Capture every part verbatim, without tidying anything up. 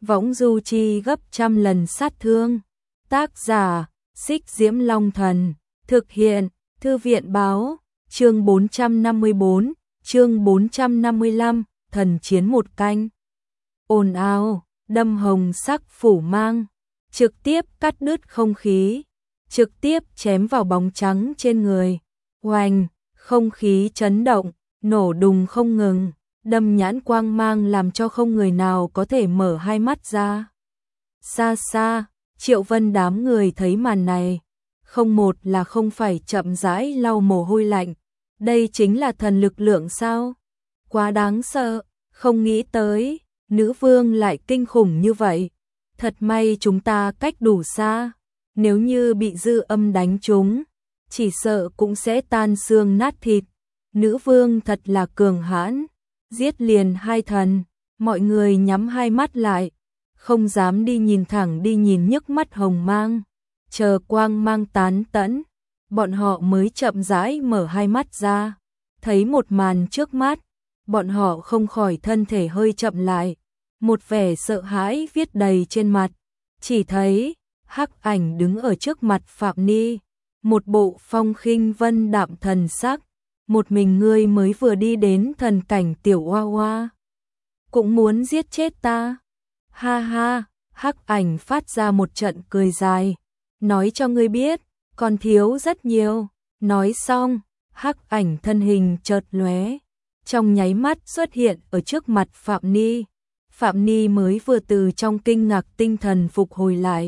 võng du chi gấp trăm lần sát thương. Tác giả, Xích Diễm Long Thần, thực hiện, Thư viện Báo, chương bốn trăm năm mươi bốn, chương bốn trăm năm mươi lăm, thần chiến một canh. Ồn ào, đâm hồng sắc phủ mang, trực tiếp cắt đứt không khí, trực tiếp chém vào bóng trắng trên người. Oanh, không khí chấn động, nổ đùng không ngừng, đâm nhãn quang mang làm cho không người nào có thể mở hai mắt ra. Xa xa, Triệu Vân đám người thấy màn này, không một là không phải chậm rãi lau mồ hôi lạnh. Đây chính là thần lực lượng sao? Quá đáng sợ, không nghĩ tới, nữ vương lại kinh khủng như vậy. Thật may chúng ta cách đủ xa, nếu như bị dư âm đánh trúng, chỉ sợ cũng sẽ tan xương nát thịt. Nữ vương thật là cường hãn, giết liền hai thần, mọi người nhắm hai mắt lại, không dám đi nhìn thẳng đi nhìn nhức mắt hồng mang, chờ quang mang tán tẫn, bọn họ mới chậm rãi mở hai mắt ra, thấy một màn trước mắt, bọn họ không khỏi thân thể hơi chậm lại, một vẻ sợ hãi viết đầy trên mặt, chỉ thấy Hắc Ảnh đứng ở trước mặt Phạm Ni, một bộ phong khinh vân đạm thần sắc, một mình ngươi mới vừa đi đến thần cảnh tiểu oa oa, cũng muốn giết chết ta. Ha ha, Hắc Ảnh phát ra một trận cười dài, nói cho ngươi biết, còn thiếu rất nhiều. Nói xong, Hắc Ảnh thân hình chợt lóe, trong nháy mắt xuất hiện ở trước mặt Phạm Ni. Phạm Ni mới vừa từ trong kinh ngạc tinh thần phục hồi lại,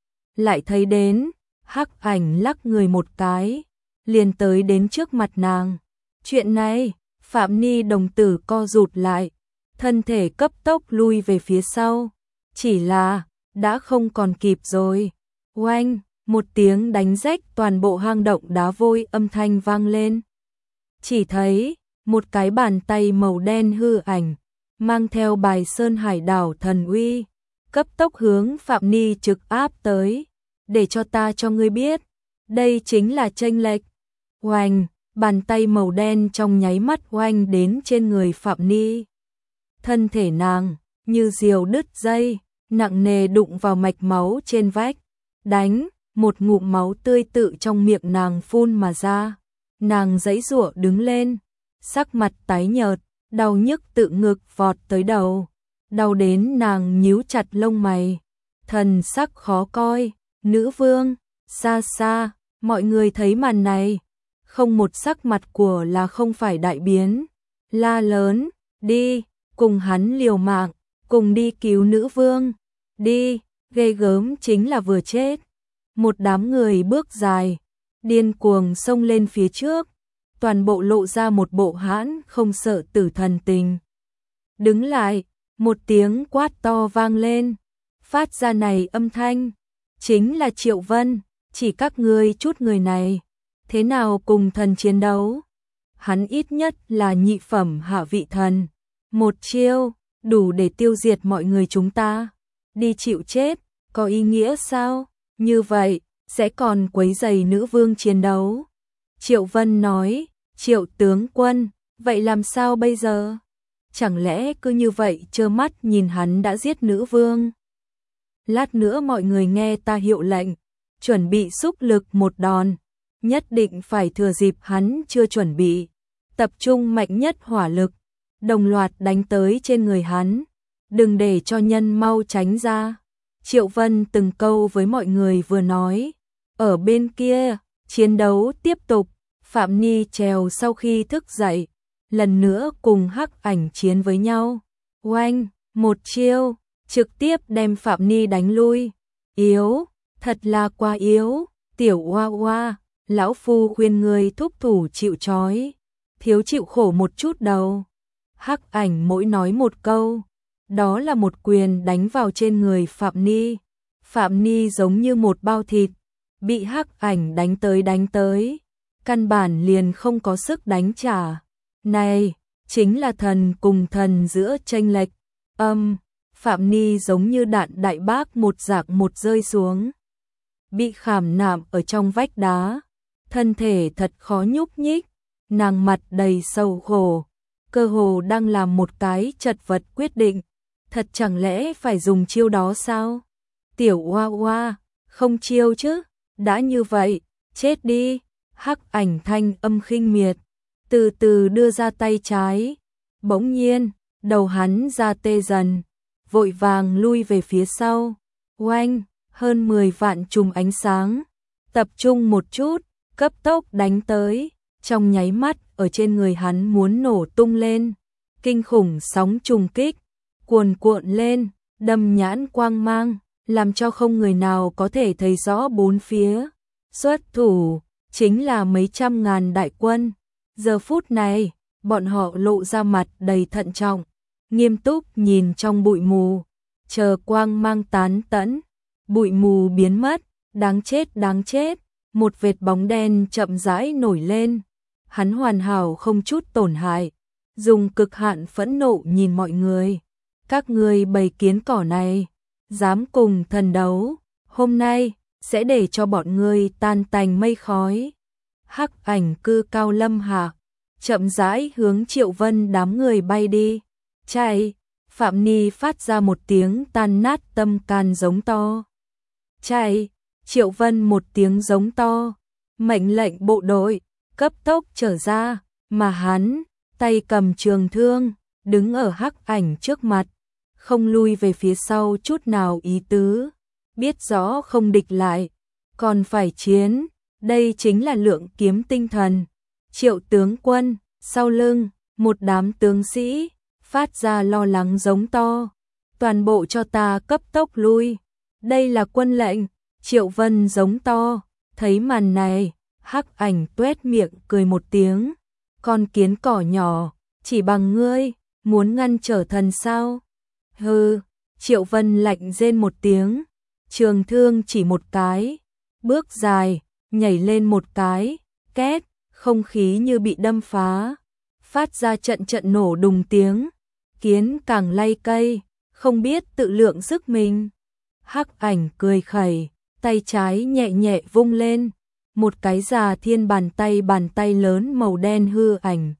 lại thấy đến, Hắc Ảnh lắc người một cái, liền tới đến trước mặt nàng. Chuyện này, Phạm Ni đồng tử co rụt lại, thân thể cấp tốc lui về phía sau, chỉ là, đã không còn kịp rồi. Oanh, một tiếng đánh rách toàn bộ hang động đá vôi âm thanh vang lên. Chỉ thấy, một cái bàn tay màu đen hư ảnh, mang theo bài sơn hải đảo thần uy, cấp tốc hướng Phạm Ni trực áp tới, để cho ta cho ngươi biết, đây chính là chênh lệch. Oanh, bàn tay màu đen trong nháy mắt oanh đến trên người Phạm Ni. Thân thể nàng, như diều đứt dây, nặng nề đụng vào mạch máu trên vách, đánh, một ngụm máu tươi tự trong miệng nàng phun mà ra. Nàng giãy giụa đứng lên, sắc mặt tái nhợt, đau nhức tự ngực vọt tới đầu, đau đến nàng nhíu chặt lông mày, thần sắc khó coi. Nữ vương, xa xa, mọi người thấy màn này, không một sắc mặt của là không phải đại biến, la lớn, đi, cùng hắn liều mạng, cùng đi cứu nữ vương, đi, ghê gớm chính là vừa chết. Một đám người bước dài, điên cuồng xông lên phía trước, toàn bộ lộ ra một bộ hãn không sợ tử thần tình. Đứng lại, một tiếng quát to vang lên, phát ra này âm thanh, chính là Triệu Vân, chỉ các ngươi chút người này, thế nào cùng thần chiến đấu? Hắn ít nhất là nhị phẩm hạ vị thần, một chiêu, đủ để tiêu diệt mọi người chúng ta, đi chịu chết, có ý nghĩa sao? Như vậy, sẽ còn quấy rầy nữ vương chiến đấu. Triệu Vân nói, Triệu tướng quân, vậy làm sao bây giờ? Chẳng lẽ cứ như vậy trơ mắt nhìn hắn đã giết nữ vương? Lát nữa mọi người nghe ta hiệu lệnh, chuẩn bị xúc lực một đòn, nhất định phải thừa dịp hắn chưa chuẩn bị, tập trung mạnh nhất hỏa lực, đồng loạt đánh tới trên người hắn, đừng để cho nhân mau tránh ra. Triệu Vân từng câu với mọi người vừa nói, ở bên kia, chiến đấu tiếp tục, Phạm Ni trèo sau khi thức dậy, lần nữa cùng Hắc Ảnh chiến với nhau. Oanh, một chiêu, trực tiếp đem Phạm Ni đánh lui. Yếu, thật là quá yếu, tiểu oa oa, lão phu khuyên người thúc thủ chịu trói, thiếu chịu khổ một chút đâu. Hắc Ảnh mỗi nói một câu, đó là một quyền đánh vào trên người Phạm Ni. Phạm Ni giống như một bao thịt, bị Hắc Ảnh đánh tới đánh tới, căn bản liền không có sức đánh trả. Này, chính là thần cùng thần giữa chênh lệch. Âm, Phạm Ni giống như đạn đại bác một rạc một rơi xuống, bị khảm nạm ở trong vách đá, thân thể thật khó nhúc nhích, nàng mặt đầy sầu khổ, cơ hồ đang làm một cái chật vật quyết định, Thật chẳng lẽ phải dùng chiêu đó sao? Tiểu Oa Oa, không chiêu chứ, đã như vậy, chết đi. Hắc Ảnh thanh âm khinh miệt, từ từ đưa ra tay trái. Bỗng nhiên, đầu hắn ra tê dần, vội vàng lui về phía sau. Oanh, hơn mười vạn chùm ánh sáng, tập trung một chút, cấp tốc đánh tới, trong nháy mắt ở trên người hắn muốn nổ tung lên. Kinh khủng sóng trùng kích, cuồn cuộn lên, đâm nhãn quang mang, làm cho không người nào có thể thấy rõ bốn phía. Xuất thủ, chính là mấy trăm ngàn đại quân. Giờ phút này, bọn họ lộ ra mặt đầy thận trọng, nghiêm túc nhìn trong bụi mù, chờ quang mang tán tẫn, bụi mù biến mất, đáng chết đáng chết, một vệt bóng đen chậm rãi nổi lên, hắn hoàn hảo không chút tổn hại, dùng cực hạn phẫn nộ nhìn mọi người, các ngươi bầy kiến cỏ này, dám cùng thần đấu, hôm nay sẽ để cho bọn ngươi tan tành mây khói. Hắc Ảnh cư cao lâm hạ, chậm rãi hướng Triệu Vân đám người bay đi. Chạy, Phạm Ni phát ra một tiếng tan nát tâm can giống to. Chạy, Triệu Vân một tiếng giống to, mệnh lệnh bộ đội, cấp tốc trở ra, mà hắn, tay cầm trường thương, đứng ở Hắc Ảnh trước mặt, không lui về phía sau chút nào ý tứ, biết rõ không địch lại, còn phải chiến, đây chính là lượng kiếm tinh thần. Triệu tướng quân, sau lưng, một đám tướng sĩ, phát ra lo lắng giống to, toàn bộ cho ta cấp tốc lui, đây là quân lệnh. Triệu Vân giống to, thấy màn này, Hắc Ảnh tuét miệng cười một tiếng, con kiến cỏ nhỏ, chỉ bằng ngươi, muốn ngăn trở thần sao? Hừ, Triệu Vân lạnh rên một tiếng, trường thương chỉ một cái, bước dài, nhảy lên một cái, két, không khí như bị đâm phá, phát ra trận trận nổ đùng tiếng, kiến càng lay cây, không biết tự lượng sức mình. Hắc Ảnh cười khẩy, tay trái nhẹ nhẹ vung lên, một cái già thiên bàn tay bàn tay lớn màu đen hư ảnh,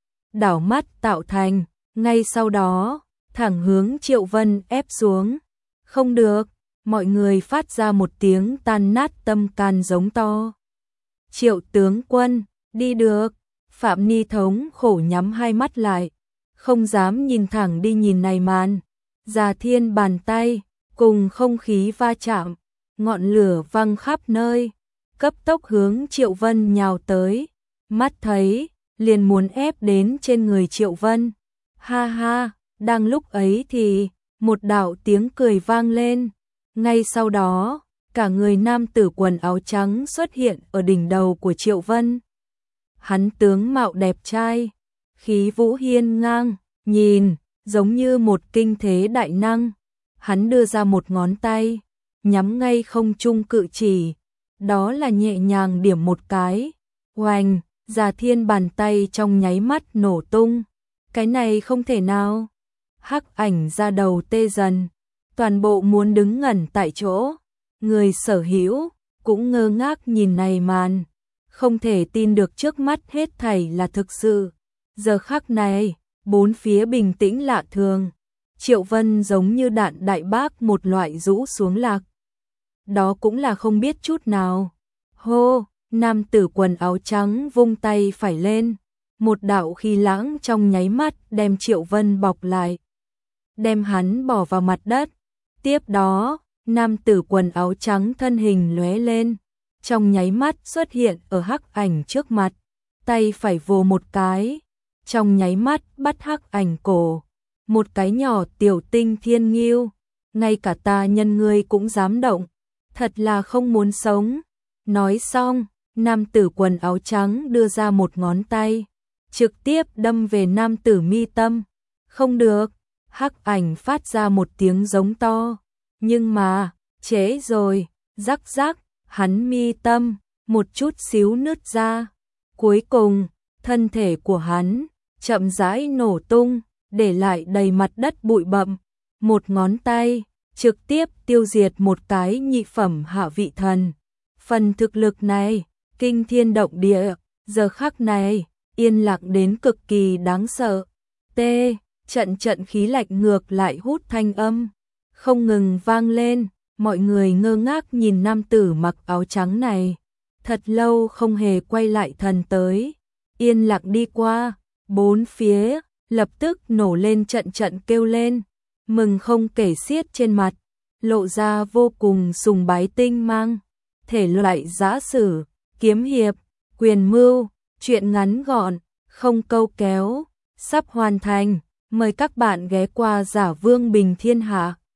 đảo mắt tạo thành, ngay sau đó, thẳng hướng Triệu Vân ép xuống. Không được, mọi người phát ra một tiếng tan nát tâm can giống to. Triệu tướng quân, đi được. Phạm Ni thống khổ nhắm hai mắt lại, không dám nhìn thẳng đi nhìn này màn. Già thiên bàn tay, cùng không khí va chạm, ngọn lửa văng khắp nơi, cấp tốc hướng Triệu Vân nhào tới. Mắt thấy, liền muốn ép đến trên người Triệu Vân. Ha ha, đang lúc ấy thì, một đạo tiếng cười vang lên. Ngay sau đó, cả người nam tử quần áo trắng xuất hiện ở đỉnh đầu của Triệu Vân. Hắn tướng mạo đẹp trai, khí vũ hiên ngang, nhìn, giống như một kinh thế đại năng. Hắn đưa ra một ngón tay, nhắm ngay không trung cự chỉ, đó là nhẹ nhàng điểm một cái. Oanh, già thiên bàn tay trong nháy mắt nổ tung. Cái này không thể nào. Hắc Ảnh ra đầu tê dần, toàn bộ muốn đứng ngẩn tại chỗ. Người sở hữu cũng ngơ ngác nhìn này màn, không thể tin được trước mắt hết thảy là thực sự. Giờ khắc này, bốn phía bình tĩnh lạ thường. Triệu Vân giống như đạn đại bác một loại rũ xuống lạc. Đó cũng là không biết chút nào. Hô, nam tử quần áo trắng vung tay phải lên, một đạo khí lãng trong nháy mắt đem Triệu Vân bọc lại, đem hắn bỏ vào mặt đất. Tiếp đó, nam tử quần áo trắng thân hình lóe lên, trong nháy mắt xuất hiện ở Hắc Ảnh trước mặt, tay phải vồ một cái, trong nháy mắt bắt Hắc Ảnh cổ. Một cái nhỏ tiểu tinh thiên nghiêu, ngay cả ta nhân ngươi cũng dám động, thật là không muốn sống. Nói xong, nam tử quần áo trắng đưa ra một ngón tay, trực tiếp đâm về nam tử mi tâm. Không được, Hắc Ảnh phát ra một tiếng giống to, nhưng mà, trễ rồi, rắc rắc, hắn mi tâm, một chút xíu nứt ra. Cuối cùng, thân thể của hắn, chậm rãi nổ tung, để lại đầy mặt đất bụi bặm. Một ngón tay, trực tiếp tiêu diệt một cái nhị phẩm hạ vị thần. Phần thực lực này, kinh thiên động địa, giờ khắc này, yên lặng đến cực kỳ đáng sợ. T. trận trận khí lạnh ngược lại hút thanh âm, không ngừng vang lên, mọi người ngơ ngác nhìn nam tử mặc áo trắng này, thật lâu không hề quay lại thần tới, yên lặng đi qua, bốn phía, lập tức nổ lên trận trận kêu lên, mừng không kể xiết trên mặt, lộ ra vô cùng sùng bái tinh mang, thể loại giã sử, kiếm hiệp, quyền mưu, truyện ngắn gọn, không câu kéo, sắp hoàn thành, mời các bạn ghé qua Giả Vương Bình Thiên Hạ.